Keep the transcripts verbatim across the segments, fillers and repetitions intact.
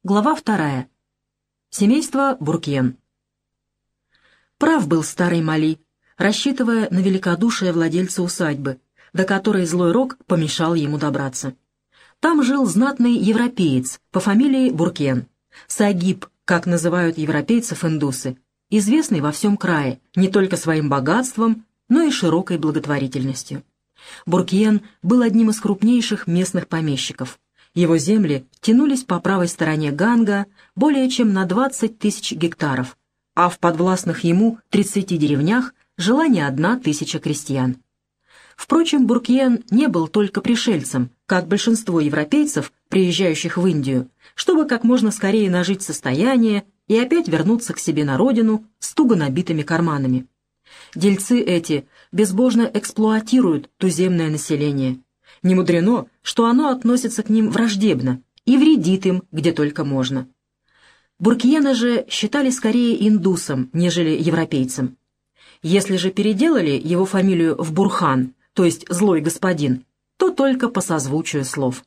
Глава вторая. Семейство Буркьен. Прав был старый Мали, рассчитывая на великодушие владельца усадьбы, до которой злой рок помешал ему добраться. Там жил знатный европеец по фамилии Буркьен, Сагиб, как называют европейцев индусы, известный во всем крае не только своим богатством, но и широкой благотворительностью. Буркьен был одним из крупнейших местных помещиков. Его земли тянулись по правой стороне Ганга более чем на двадцать тысяч гектаров, а в подвластных ему тридцати деревнях жила не одна тысяча крестьян. Впрочем, Буркьен не был только пришельцем, как большинство европейцев, приезжающих в Индию, чтобы как можно скорее нажить состояние и опять вернуться к себе на родину с туго набитыми карманами. Дельцы эти безбожно эксплуатируют туземное население. Не мудрено, что оно относится к ним враждебно и вредит им, где только можно. Буркьена же считали скорее индусом, нежели европейцем. Если же переделали его фамилию в Бурхан, то есть «злой господин», то только по созвучию слов.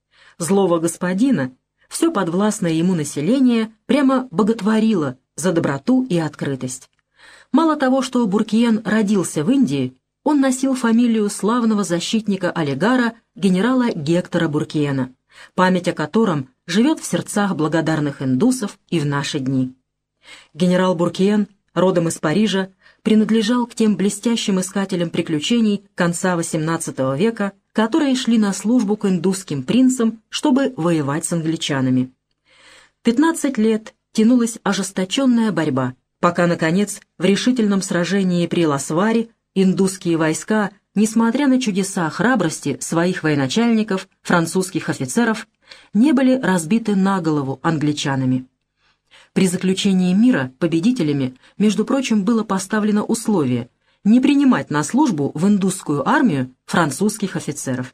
Злого господина все подвластное ему население прямо боготворило за доброту и открытость. Мало того, что Буркьен родился в Индии, он носил фамилию славного защитника-олигара генерала Гектора Буркьена, память о котором живет в сердцах благодарных индусов и в наши дни. Генерал Буркьен, родом из Парижа, принадлежал к тем блестящим искателям приключений конца восемнадцатого века, которые шли на службу к индусским принцам, чтобы воевать с англичанами. Пятнадцать лет тянулась ожесточенная борьба, пока, наконец, в решительном сражении при Ласваре индусские войска, несмотря на чудеса храбрости своих военачальников, французских офицеров, не были разбиты на голову англичанами. При заключении мира победителями, между прочим, было поставлено условие не принимать на службу в индусскую армию французских офицеров.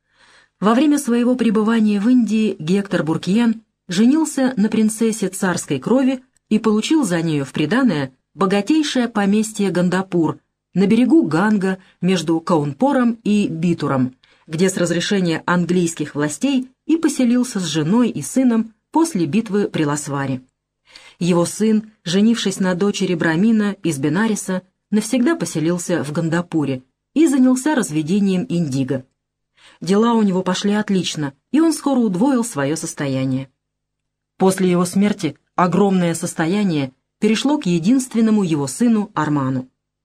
Во время своего пребывания в Индии Гектор Буркьен женился на принцессе царской крови и получил за нею в приданое богатейшее поместье Гандапур на берегу Ганга между Каунпором и Битуром, где с разрешения английских властей и поселился с женой и сыном после битвы при Ласваре. Его сын, женившись на дочери Брамина из Бенариса, навсегда поселился в Гандапуре и занялся разведением индиго. Дела у него пошли отлично, и он скоро удвоил свое состояние. После его смерти огромное состояние перешло к единственному его сыну Арману.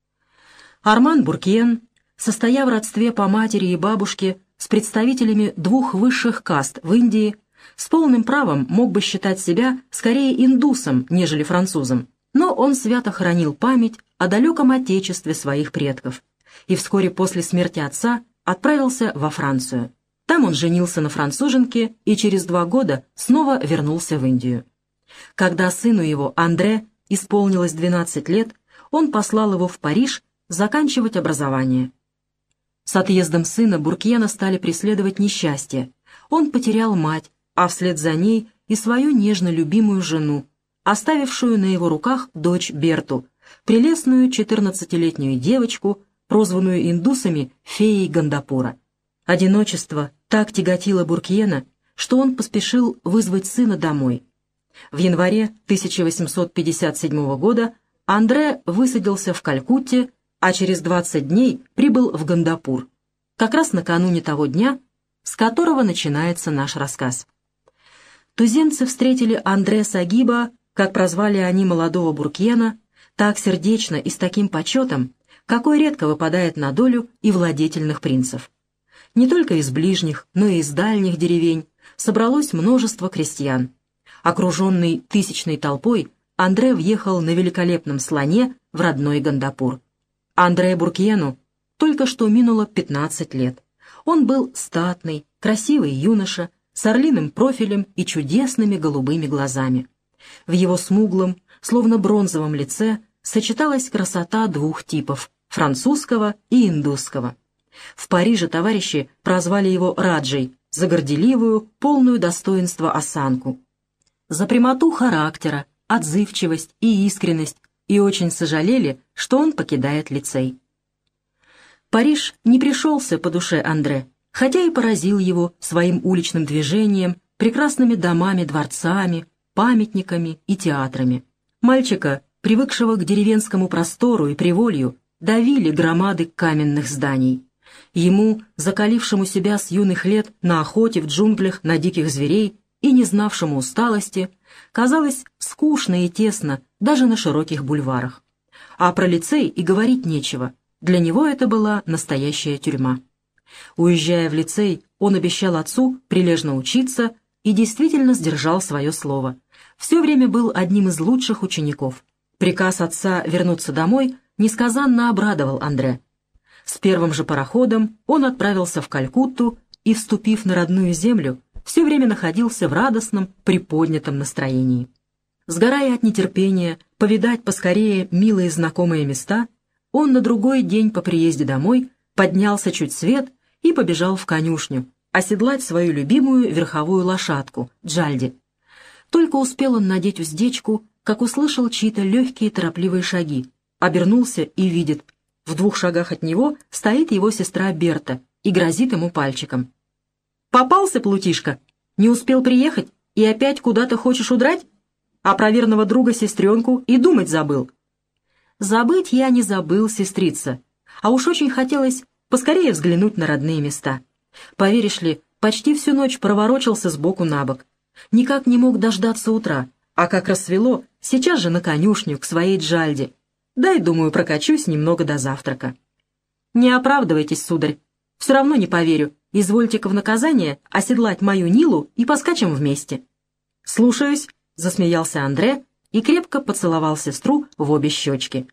Арман Буркьен, состоя в родстве по матери и бабушке с представителями двух высших каст в Индии, с полным правом мог бы считать себя скорее индусом, нежели французом, но он свято хранил память о далеком отечестве своих предков и вскоре после смерти отца отправился во Францию. Там он женился на француженке и через два года снова вернулся в Индию. Когда сыну его, Андре, исполнилось двенадцать лет, он послал его в Париж заканчивать образование. С отъездом сына Буркьена стали преследовать несчастья. Он потерял мать, а вслед за ней и свою нежно любимую жену, оставившую на его руках дочь Берту, прелестную четырнадцатилетнюю девочку, прозванную индусами феей Гандапура. Одиночество так тяготило Буркьена, что он поспешил вызвать сына домой. В январе тысяча восемьсот пятьдесят седьмого года Андре высадился в Калькутте, а через двадцать дней прибыл в Гандапур, как раз накануне того дня, с которого начинается наш рассказ. Туземцы встретили Андре Сагиба, как прозвали они молодого Буркьена, так сердечно и с таким почетом, какой редко выпадает на долю и владетельных принцев. Не только из ближних, но и из дальних деревень собралось множество крестьян. Окруженный тысячной толпой, Андре въехал на великолепном слоне в родной Гандапур. Андре Буркьену только что минуло пятнадцать лет. Он был статный, красивый юноша, с орлиным профилем и чудесными голубыми глазами. В его смуглом, словно бронзовом лице сочеталась красота двух типов — французского и индусского. В Париже товарищи прозвали его Раджей за горделивую, полную достоинства осанку, за прямоту характера, отзывчивость и искренность, и очень сожалели, что он покидает лицей. Париж не пришелся по душе Андре, хотя и поразил его своим уличным движением, прекрасными домами, дворцами, памятниками и театрами. Мальчика, привыкшего к деревенскому простору и приволью, давили громады каменных зданий. Ему, закалившему себя с юных лет на охоте в джунглях на диких зверей и не знавшему усталости, казалось скучно и тесно даже на широких бульварах. А про лицей и говорить нечего. Для него это была настоящая тюрьма. Уезжая в лицей, он обещал отцу прилежно учиться и действительно сдержал свое слово. Все время был одним из лучших учеников. Приказ отца вернуться домой несказанно обрадовал Андре. С первым же пароходом он отправился в Калькутту и, вступив на родную землю, все время находился в радостном, приподнятом настроении. Сгорая от нетерпения повидать поскорее милые знакомые места, он на другой день по приезде домой поднялся чуть свет и побежал в конюшню оседлать свою любимую верховую лошадку, Джальди. Только успел он надеть уздечку, как услышал чьи-то легкие торопливые шаги, обернулся и видит, в двух шагах от него стоит его сестра Берта и грозит ему пальчиком. «Попался, плутишка? Не успел приехать и опять куда-то хочешь удрать? А про верного друга сестренку и думать забыл». «Забыть я не забыл, сестрица, а уж очень хотелось поскорее взглянуть на родные места. Поверишь ли, почти всю ночь проворочился сбоку на бок. Никак не мог дождаться утра, а как рассвело, сейчас же на конюшню к своей Джальде. Дай, думаю, прокачусь немного до завтрака». «Не оправдывайтесь, сударь, все равно не поверю. Извольте-ка в наказание оседлать мою Нилу и поскачем вместе». «Слушаюсь», — засмеялся Андре и крепко поцеловал сестру в обе щечки.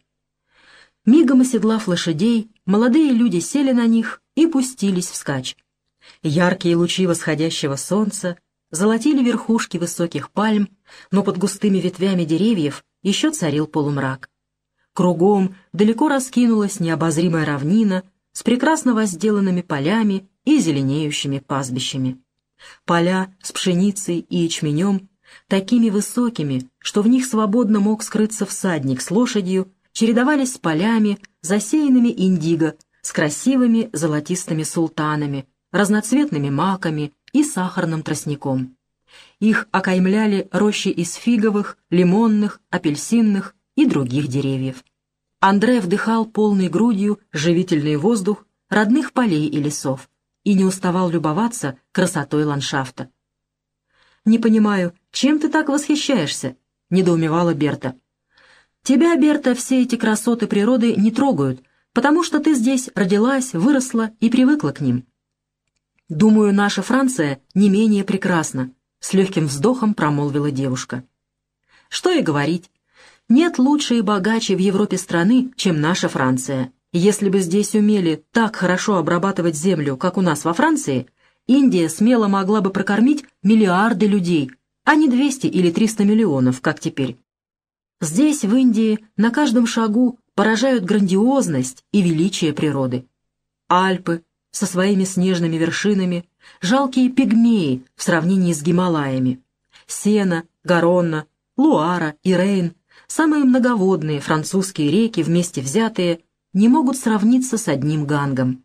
Мигом оседлав лошадей, молодые люди сели на них и пустились вскачь. Яркие лучи восходящего солнца золотили верхушки высоких пальм, но под густыми ветвями деревьев еще царил полумрак. Кругом далеко раскинулась необозримая равнина с прекрасно возделанными полями и зеленеющими пастбищами. Поля с пшеницей и ячменем, такими высокими, что в них свободно мог скрыться всадник с лошадью, чередовались с полями, засеянными индиго, с красивыми золотистыми султанами, разноцветными маками и сахарным тростником. Их окаймляли рощи из фиговых, лимонных, апельсинных и других деревьев. Андре вдыхал полной грудью живительный воздух родных полей и лесов и не уставал любоваться красотой ландшафта. «Не понимаю, чем ты так восхищаешься?» — недоумевала Берта. «Тебя, Берта, все эти красоты природы не трогают, потому что ты здесь родилась, выросла и привыкла к ним. Думаю, наша Франция не менее прекрасна», — с легким вздохом промолвила девушка. «Что и говорить. Нет лучше и богаче в Европе страны, чем наша Франция. Если бы здесь умели так хорошо обрабатывать землю, как у нас во Франции, Индия смело могла бы прокормить миллиарды людей, а не двести или триста миллионов, как теперь. Здесь, в Индии, на каждом шагу поражают грандиозность и величие природы. Альпы со своими снежными вершинами, жалкие пигмеи в сравнении с Гималаями. Сена, Гаронна, Луара и Рейн, самые многоводные французские реки вместе взятые, не могут сравниться с одним Гангом.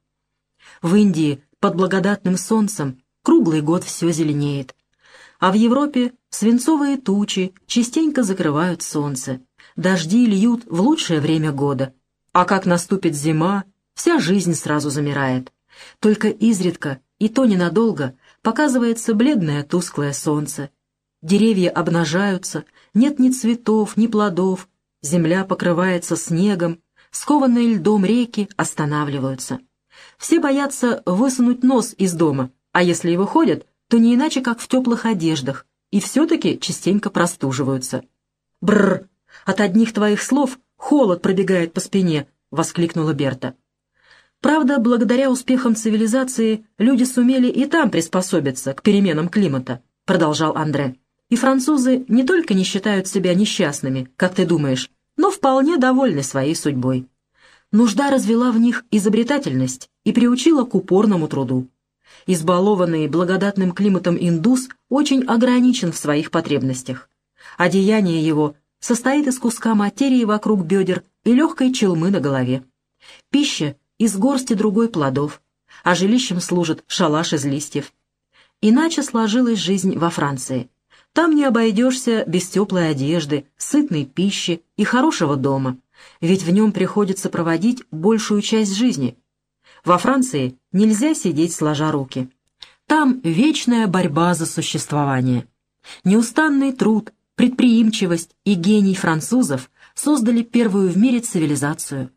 В Индии под благодатным солнцем круглый год все зеленеет, а в Европе свинцовые тучи частенько закрывают солнце, дожди льют в лучшее время года, а как наступит зима, вся жизнь сразу замирает. Только изредка, и то ненадолго, показывается бледное тусклое солнце. Деревья обнажаются, нет ни цветов, ни плодов, земля покрывается снегом, скованные льдом реки останавливаются. Все боятся высунуть нос из дома, а если и выходят, то не иначе, как в теплых одеждах, и все-таки частенько простуживаются. «Бррр! От одних твоих слов холод пробегает по спине!» — воскликнула Берта. «Правда, благодаря успехам цивилизации люди сумели и там приспособиться к переменам климата», — продолжал Андре. «И французы не только не считают себя несчастными, как ты думаешь, но вполне довольны своей судьбой. Нужда развела в них изобретательность и приучила к упорному труду. Избалованный благодатным климатом индус очень ограничен в своих потребностях. Одеяние его состоит из куска материи вокруг бедер и легкой челмы на голове. Пища — из горсти другой плодов, а жилищем служит шалаш из листьев. Иначе сложилась жизнь во Франции. Там не обойдешься без теплой одежды, сытной пищи и хорошего дома, ведь в нем приходится проводить большую часть жизни. Во Франции нельзя сидеть сложа руки. Там вечная борьба за существование. Неустанный труд, предприимчивость и гений французов создали первую в мире цивилизацию.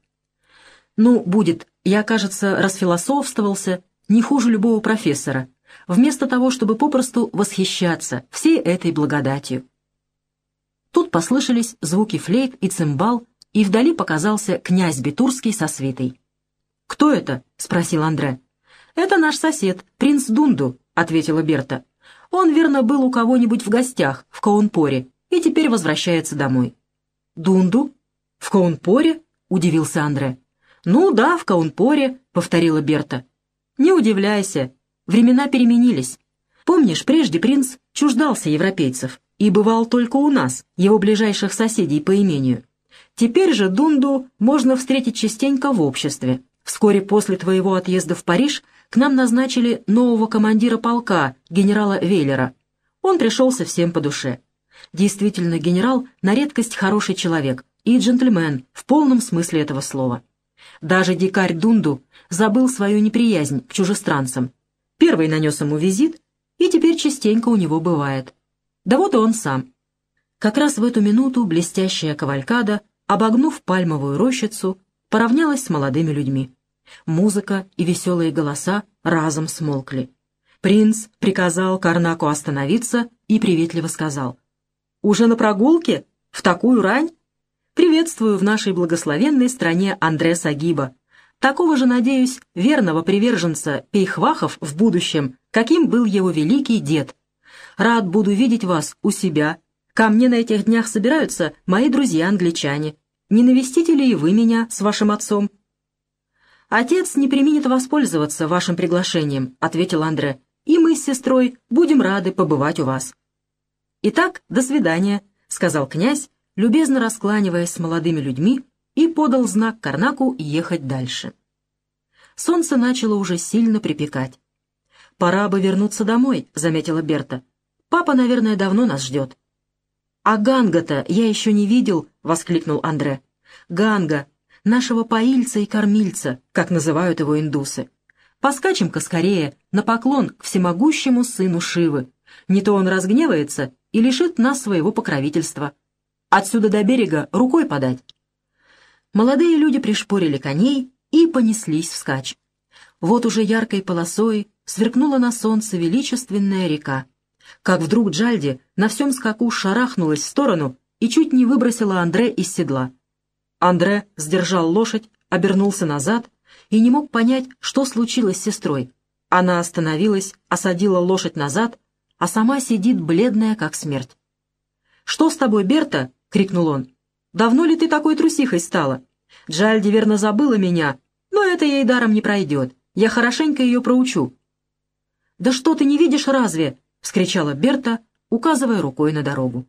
Ну, будет, я, кажется, расфилософствовался не хуже любого профессора, вместо того, чтобы попросту восхищаться всей этой благодатью. Тут послышались звуки флейт и цимбал, и вдали показался князь Битурский со свитой. «Кто это?» — спросил Андре. «Это наш сосед, принц Дунду», — ответила Берта. «Он, верно, был у кого-нибудь в гостях в Каунпоре и теперь возвращается домой». «Дунду? В Каунпоре?» — удивился Андре. «Ну да, в Каунпоре», — повторила Берта. «Не удивляйся, времена переменились. Помнишь, прежде принц чуждался европейцев и бывал только у нас, его ближайших соседей по имению. Теперь же Дунду можно встретить частенько в обществе. Вскоре после твоего отъезда в Париж к нам назначили нового командира полка, генерала Вейлера. Он пришелся всем по душе. Действительно, генерал на редкость хороший человек и джентльмен в полном смысле этого слова. Даже дикарь Дунду забыл свою неприязнь к чужестранцам. Первый нанес ему визит, и теперь частенько у него бывает. Да вот и он сам. Как раз в эту минуту блестящая кавалькада, обогнув пальмовую рощицу, поравнялась с молодыми людьми. Музыка и веселые голоса разом смолкли. Принц приказал Карнаку остановиться и приветливо сказал: «Уже на прогулке? В такую рань? Приветствую в нашей благословенной стране Андре Сагиба, такого же, надеюсь, верного приверженца пейхвахов в будущем, каким был его великий дед. Рад буду видеть вас у себя. Ко мне на этих днях собираются мои друзья-англичане. Не навестите ли и вы меня с вашим отцом?» «Отец не преминет воспользоваться вашим приглашением», — ответил Андре, «и мы с сестрой будем рады побывать у вас». «Итак, до свидания», — сказал князь, любезно раскланиваясь с молодыми людьми, и подал знак Карнаку ехать дальше. Солнце начало уже сильно припекать. «Пора бы вернуться домой», — заметила Берта. «Папа, наверное, давно нас ждет». «А Ганга-то я еще не видел», — воскликнул Андре. «Ганга, нашего поильца и кормильца, как называют его индусы. Поскачем-ка скорее на поклон к всемогущему сыну Шивы. Не то он разгневается и лишит нас своего покровительства. Отсюда до берега рукой подать». Молодые люди пришпорили коней и понеслись вскачь. Вот уже яркой полосой сверкнула на солнце величественная река. Как вдруг Джальди на всем скаку шарахнулась в сторону и чуть не выбросила Андре из седла. Андре сдержал лошадь, обернулся назад и не мог понять, что случилось с сестрой. Она остановилась, осадила лошадь назад, а сама сидит бледная, как смерть. «Что с тобой, Берта?» — крикнул он. «Давно ли ты такой трусихой стала? Джальди верно забыла меня, но это ей даром не пройдет. Я хорошенько ее проучу». «Да что ты не видишь разве?» — вскричала Берта, указывая рукой на дорогу.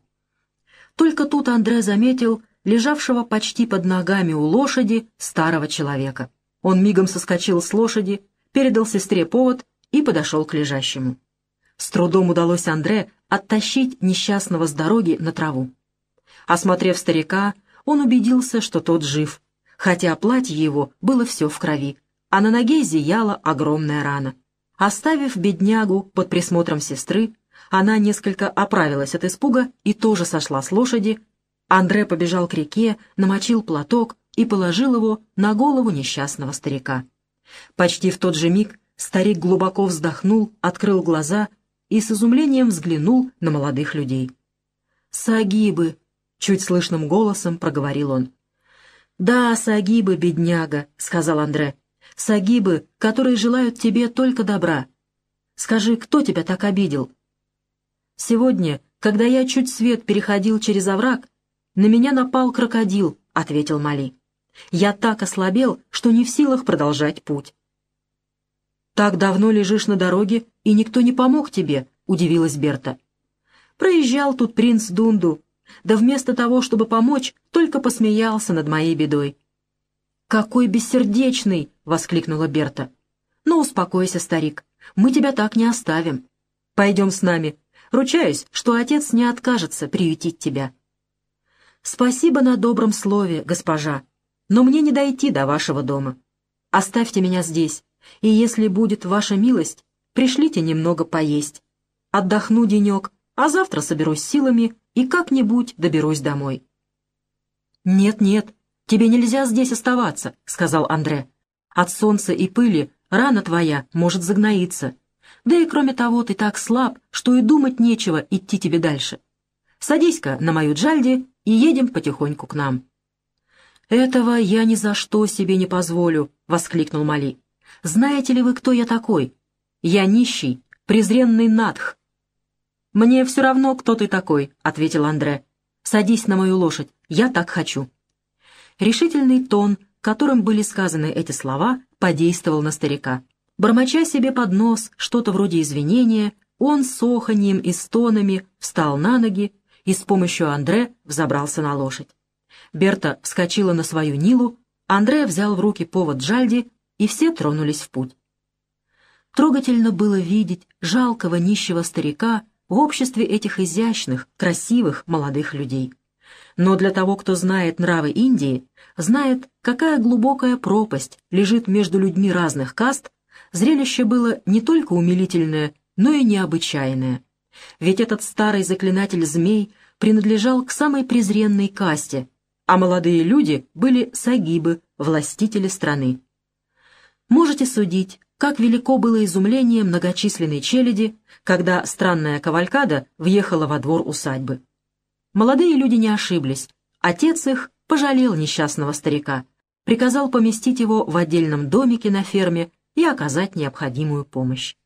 Только тут Андре заметил лежавшего почти под ногами у лошади старого человека. Он мигом соскочил с лошади, передал сестре повод и подошел к лежащему. С трудом удалось Андре оттащить несчастного с дороги на траву. Осмотрев старика, он убедился, что тот жив, хотя платье его было все в крови, а на ноге зияла огромная рана. Оставив беднягу под присмотром сестры, она несколько оправилась от испуга и тоже сошла с лошади. Андре побежал к реке, намочил платок и положил его на голову несчастного старика. Почти в тот же миг старик глубоко вздохнул, открыл глаза и с изумлением взглянул на молодых людей. «Сагибы!» — чуть слышным голосом проговорил он. «Да, сагибы, бедняга», — сказал Андре. «Сагибы, которые желают тебе только добра. Скажи, кто тебя так обидел?» «Сегодня, когда я чуть свет переходил через овраг, на меня напал крокодил», — ответил Мали. «Я так ослабел, что не в силах продолжать путь». «Так давно лежишь на дороге, и никто не помог тебе», — удивилась Берта. «Проезжал тут принц Дунду, да вместо того, чтобы помочь, только посмеялся над моей бедой». «Какой бессердечный!» — воскликнула Берта. «Ну, успокойся, старик, мы тебя так не оставим». Пойдем с нами. Ручаюсь, что отец не откажется приютить тебя». «Спасибо на добром слове, госпожа, но мне не дойти до вашего дома. Оставьте меня здесь, и если будет ваша милость, пришлите немного поесть. Отдохну денек, а завтра соберусь силами и как-нибудь доберусь домой». «Нет-нет, тебе нельзя здесь оставаться», — сказал Андре. «От солнца и пыли рана твоя может загноиться. Да и кроме того, ты так слаб, что и думать нечего идти тебе дальше. Садись-ка на мою джальди и едем потихоньку к нам». «Этого я ни за что себе не позволю», — воскликнул Мали. «Знаете ли вы, кто я такой? Я нищий, презренный надх». «Мне все равно, кто ты такой», — ответил Андре. «Садись на мою лошадь, я так хочу». Решительный тон, которым были сказаны эти слова, подействовал на старика. Бормоча себе под нос что-то вроде извинения, он с оханьем и стонами встал на ноги и с помощью Андре взобрался на лошадь. Берта вскочила на свою Нилу, Андре взял в руки повод джальди, и все тронулись в путь. Трогательно было видеть жалкого нищего старика в обществе этих изящных, красивых молодых людей. Но для того, кто знает нравы Индии, знает, какая глубокая пропасть лежит между людьми разных каст, зрелище было не только умилительное, но и необычайное. Ведь этот старый заклинатель змей принадлежал к самой презренной касте, а молодые люди были сагибы, властители страны. Можете судить, как велико было изумление многочисленной челяди, когда странная кавалькада въехала во двор усадьбы. Молодые люди не ошиблись. Отец их пожалел несчастного старика, приказал поместить его в отдельном домике на ферме и оказать необходимую помощь.